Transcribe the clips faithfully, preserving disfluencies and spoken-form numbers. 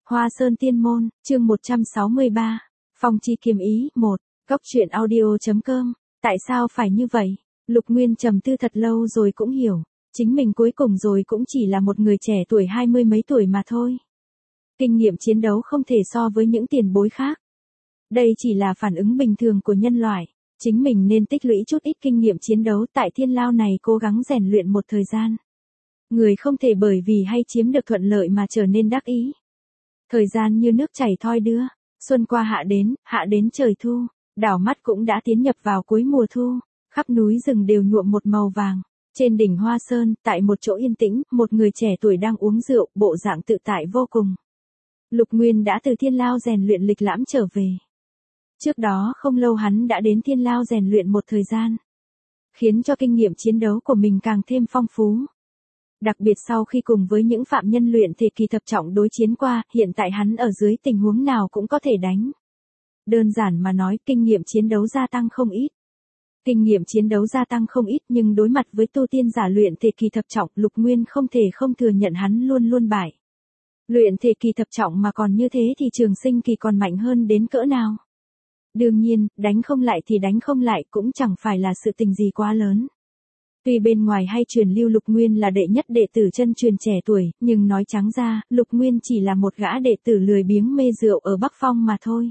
Hoa Sơn Tiên Môn, chương một trăm sáu mươi ba. Phong chi kiếm ý, một. Cốc truyện audio.com. Tại sao phải như vậy? Lục Nguyên trầm tư thật lâu rồi cũng hiểu. Chính mình cuối cùng rồi cũng chỉ là một người trẻ tuổi hai mươi mấy tuổi mà thôi. Kinh nghiệm chiến đấu không thể so với những tiền bối khác. Đây chỉ là phản ứng bình thường của nhân loại. Chính mình nên tích lũy chút ít kinh nghiệm chiến đấu tại thiên lao này, cố gắng rèn luyện một thời gian. Người không thể bởi vì hay chiếm được thuận lợi mà trở nên đắc ý. Thời gian như nước chảy thoi đưa, xuân qua hạ đến, hạ đến trời thu, đảo mắt cũng đã tiến nhập vào cuối mùa thu, khắp núi rừng đều nhuộm một màu vàng. Trên đỉnh Hoa Sơn, tại một chỗ yên tĩnh, một người trẻ tuổi đang uống rượu, bộ dạng tự tại vô cùng. Lục Nguyên đã từ thiên lao rèn luyện lịch lãm trở về. Trước đó không lâu hắn đã đến thiên lao rèn luyện một thời gian, khiến cho kinh nghiệm chiến đấu của mình càng thêm phong phú. Đặc biệt sau khi cùng với những phạm nhân luyện thể kỳ thập trọng đối chiến qua, hiện tại hắn ở dưới tình huống nào cũng có thể đánh. Đơn giản mà nói, kinh nghiệm chiến đấu gia tăng không ít. Kinh nghiệm chiến đấu gia tăng không ít nhưng đối mặt với tu tiên giả luyện thể kỳ thập trọng, Lục Nguyên không thể không thừa nhận hắn luôn luôn bại. Luyện thể kỳ thập trọng mà còn như thế thì trường sinh kỳ còn mạnh hơn đến cỡ nào? Đương nhiên, đánh không lại thì đánh không lại cũng chẳng phải là sự tình gì quá lớn. Tuy bên ngoài hay truyền lưu Lục Nguyên là đệ nhất đệ tử chân truyền trẻ tuổi, nhưng nói trắng ra, Lục Nguyên chỉ là một gã đệ tử lười biếng mê rượu ở Bắc Phong mà thôi.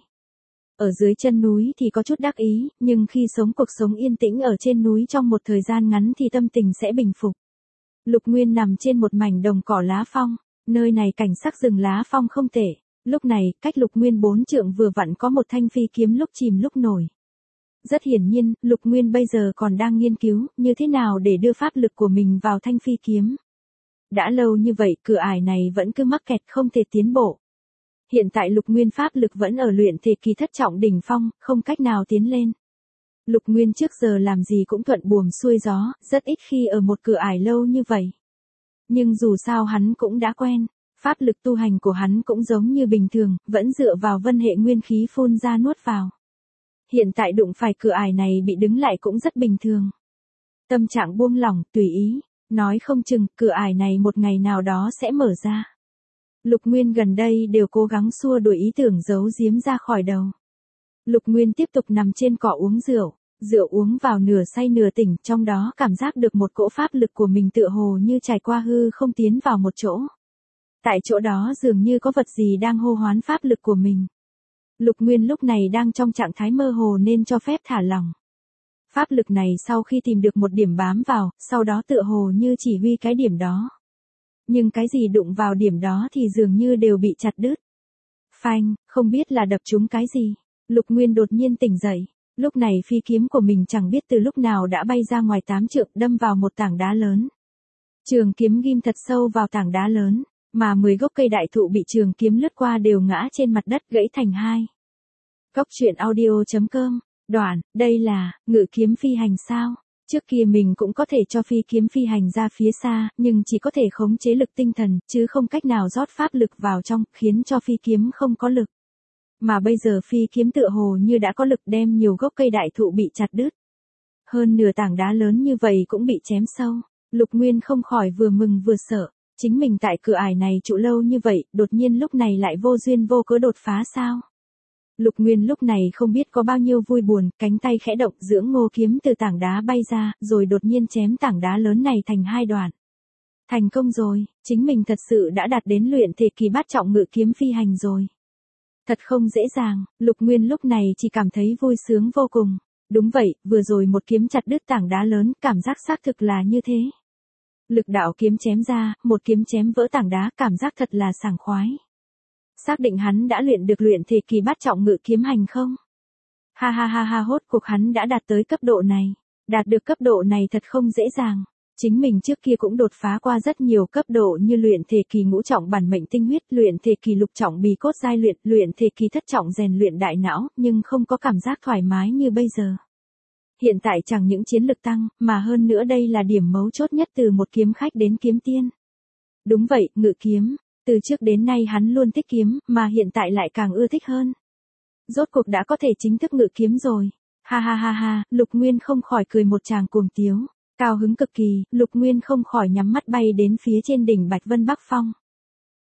Ở dưới chân núi thì có chút đắc ý, nhưng khi sống cuộc sống yên tĩnh ở trên núi trong một thời gian ngắn thì tâm tình sẽ bình phục. Lục Nguyên nằm trên một mảnh đồng cỏ lá phong, nơi này cảnh sắc rừng lá phong không tệ. Lúc này, cách Lục Nguyên bốn trượng vừa vặn có một thanh phi kiếm lúc chìm lúc nổi. Rất hiển nhiên, Lục Nguyên bây giờ còn đang nghiên cứu như thế nào để đưa pháp lực của mình vào thanh phi kiếm. Đã lâu như vậy, cửa ải này vẫn cứ mắc kẹt không thể tiến bộ. Hiện tại Lục Nguyên pháp lực vẫn ở luyện thể kỳ thất trọng đỉnh phong, không cách nào tiến lên. Lục Nguyên trước giờ làm gì cũng thuận buồm xuôi gió, rất ít khi ở một cửa ải lâu như vậy. Nhưng dù sao hắn cũng đã quen, pháp lực tu hành của hắn cũng giống như bình thường, vẫn dựa vào vân hệ nguyên khí phun ra nuốt vào. Hiện tại đụng phải cửa ải này bị đứng lại cũng rất bình thường. Tâm trạng buông lỏng, tùy ý, nói không chừng cửa ải này một ngày nào đó sẽ mở ra. Lục Nguyên gần đây đều cố gắng xua đuổi ý tưởng giấu giếm ra khỏi đầu. Lục Nguyên tiếp tục nằm trên cỏ uống rượu, rượu uống vào nửa say nửa tỉnh, trong đó cảm giác được một cỗ pháp lực của mình tựa hồ như trải qua hư không tiến vào một chỗ. Tại chỗ đó dường như có vật gì đang hô hoán pháp lực của mình. Lục Nguyên lúc này đang trong trạng thái mơ hồ nên cho phép thả lỏng. Pháp lực này sau khi tìm được một điểm bám vào, sau đó tựa hồ như chỉ huy cái điểm đó. Nhưng cái gì đụng vào điểm đó thì dường như đều bị chặt đứt. Phanh, không biết là đập trúng cái gì. Lục Nguyên đột nhiên tỉnh dậy. Lúc này phi kiếm của mình chẳng biết từ lúc nào đã bay ra ngoài tám trượng, đâm vào một tảng đá lớn. Trường kiếm ghim thật sâu vào tảng đá lớn, mà mười gốc cây đại thụ bị trường kiếm lướt qua đều ngã trên mặt đất gãy thành hai. Cốc truyện audio.com. Đoạn, đây là, ngự kiếm phi hành sao? Trước kia mình cũng có thể cho phi kiếm phi hành ra phía xa, nhưng chỉ có thể khống chế lực tinh thần, chứ không cách nào rót pháp lực vào trong, khiến cho phi kiếm không có lực. Mà bây giờ phi kiếm tựa hồ như đã có lực, đem nhiều gốc cây đại thụ bị chặt đứt. Hơn nửa tảng đá lớn như vậy cũng bị chém sâu. Lục Nguyên không khỏi vừa mừng vừa sợ. Chính mình tại cửa ải này trụ lâu như vậy, đột nhiên lúc này lại vô duyên vô cớ đột phá sao? Lục Nguyên lúc này không biết có bao nhiêu vui buồn, cánh tay khẽ động, dưỡng ngô kiếm từ tảng đá bay ra, rồi đột nhiên chém tảng đá lớn này thành hai đoạn. Thành công rồi, chính mình thật sự đã đạt đến luyện thể kỳ bát trọng ngự kiếm phi hành rồi. Thật không dễ dàng, Lục Nguyên lúc này chỉ cảm thấy vui sướng vô cùng. Đúng vậy, vừa rồi một kiếm chặt đứt tảng đá lớn, cảm giác xác thực là như thế. Lực đạo kiếm chém ra, một kiếm chém vỡ tảng đá, cảm giác thật là sảng khoái. Xác định hắn đã luyện được luyện thể kỳ bát trọng ngự kiếm hành không? Ha ha ha ha, hốt cuộc hắn đã đạt tới cấp độ này. Đạt được cấp độ này thật không dễ dàng. Chính mình trước kia cũng đột phá qua rất nhiều cấp độ như luyện thể kỳ ngũ trọng bản mệnh tinh huyết, luyện thể kỳ lục trọng bì cốt giai luyện, luyện thể kỳ thất trọng rèn luyện đại não, nhưng không có cảm giác thoải mái như bây giờ. Hiện tại chẳng những chiến lực tăng, mà hơn nữa đây là điểm mấu chốt nhất từ một kiếm khách đến kiếm tiên. Đúng vậy, ngự kiếm. Từ trước đến nay hắn luôn thích kiếm, mà hiện tại lại càng ưa thích hơn. Rốt cuộc đã có thể chính thức ngự kiếm rồi. Ha ha ha ha, Lục Nguyên không khỏi cười một tràng cuồng tiếu. Cao hứng cực kỳ, Lục Nguyên không khỏi nhắm mắt bay đến phía trên đỉnh Bạch Vân Bắc Phong.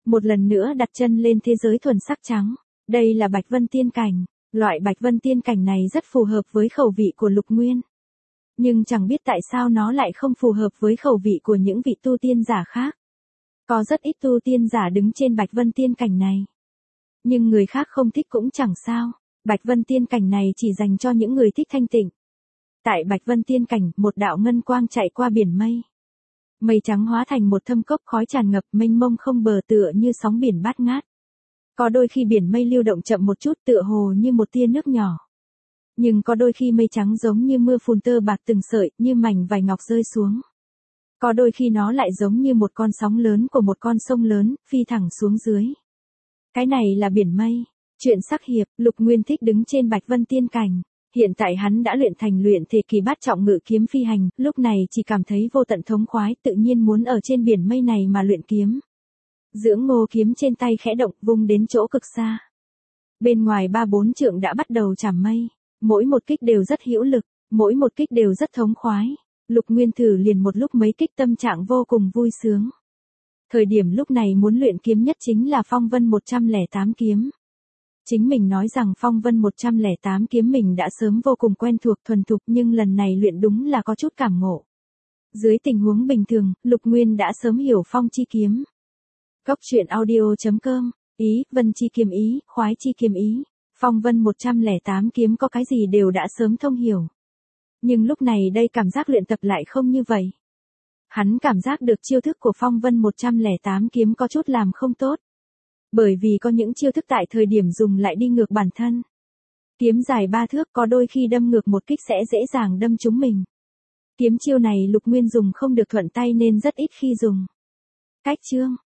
Một lần nữa đặt chân lên thế giới thuần sắc trắng. Đây là Bạch Vân Tiên Cảnh. Loại Bạch Vân Tiên Cảnh này rất phù hợp với khẩu vị của Lục Nguyên. Nhưng chẳng biết tại sao nó lại không phù hợp với khẩu vị của những vị tu tiên giả khác. Có rất ít tu tiên giả đứng trên Bạch Vân Tiên Cảnh này. Nhưng người khác không thích cũng chẳng sao. Bạch Vân Tiên Cảnh này chỉ dành cho những người thích thanh tịnh. Tại Bạch Vân Tiên Cảnh, một đạo ngân quang chạy qua biển mây. Mây trắng hóa thành một thâm cốc khói tràn ngập mênh mông không bờ tựa như sóng biển bát ngát. Có đôi khi biển mây lưu động chậm một chút tựa hồ như một tia nước nhỏ. Nhưng có đôi khi mây trắng giống như mưa phùn tơ bạc từng sợi, như mảnh vải ngọc rơi xuống. Có đôi khi nó lại giống như một con sóng lớn của một con sông lớn, phi thẳng xuống dưới. Cái này là biển mây. Chuyện sắc hiệp, Lục Nguyên thích đứng trên Bạch Vân Tiên Cảnh. Hiện tại hắn đã luyện thành luyện thể kỳ bát trọng ngự kiếm phi hành, lúc này chỉ cảm thấy vô tận thống khoái, tự nhiên muốn ở trên biển mây này mà luyện kiếm. Dưỡng ngô kiếm trên tay khẽ động, vung đến chỗ cực xa. Bên ngoài ba bốn trượng đã bắt đầu chạm mây. Mỗi một kích đều rất hữu lực, mỗi một kích đều rất thống khoái. Lục Nguyên thử liền một lúc mấy kích, tâm trạng vô cùng vui sướng. Thời điểm lúc này muốn luyện kiếm nhất chính là Phong Vân một trăm lẻ tám kiếm. Chính mình nói rằng Phong Vân một trăm lẻ tám kiếm mình đã sớm vô cùng quen thuộc thuần thục, nhưng lần này luyện đúng là có chút cảm ngộ. Dưới tình huống bình thường, Lục Nguyên đã sớm hiểu phong chi kiếm. Cốc truyện audio chấm com, ý, vân chi kiếm ý, khoái chi kiếm ý. Phong Vân một trăm lẻ tám kiếm có cái gì đều đã sớm thông hiểu. Nhưng lúc này đây cảm giác luyện tập lại không như vậy. Hắn cảm giác được chiêu thức của Phong Vân một trăm lẻ tám kiếm có chút làm không tốt. Bởi vì có những chiêu thức tại thời điểm dùng lại đi ngược bản thân. Kiếm dài ba thước có đôi khi đâm ngược một kích sẽ dễ dàng đâm trúng mình. Kiếm chiêu này Lục Nguyên dùng không được thuận tay nên rất ít khi dùng. Cách chương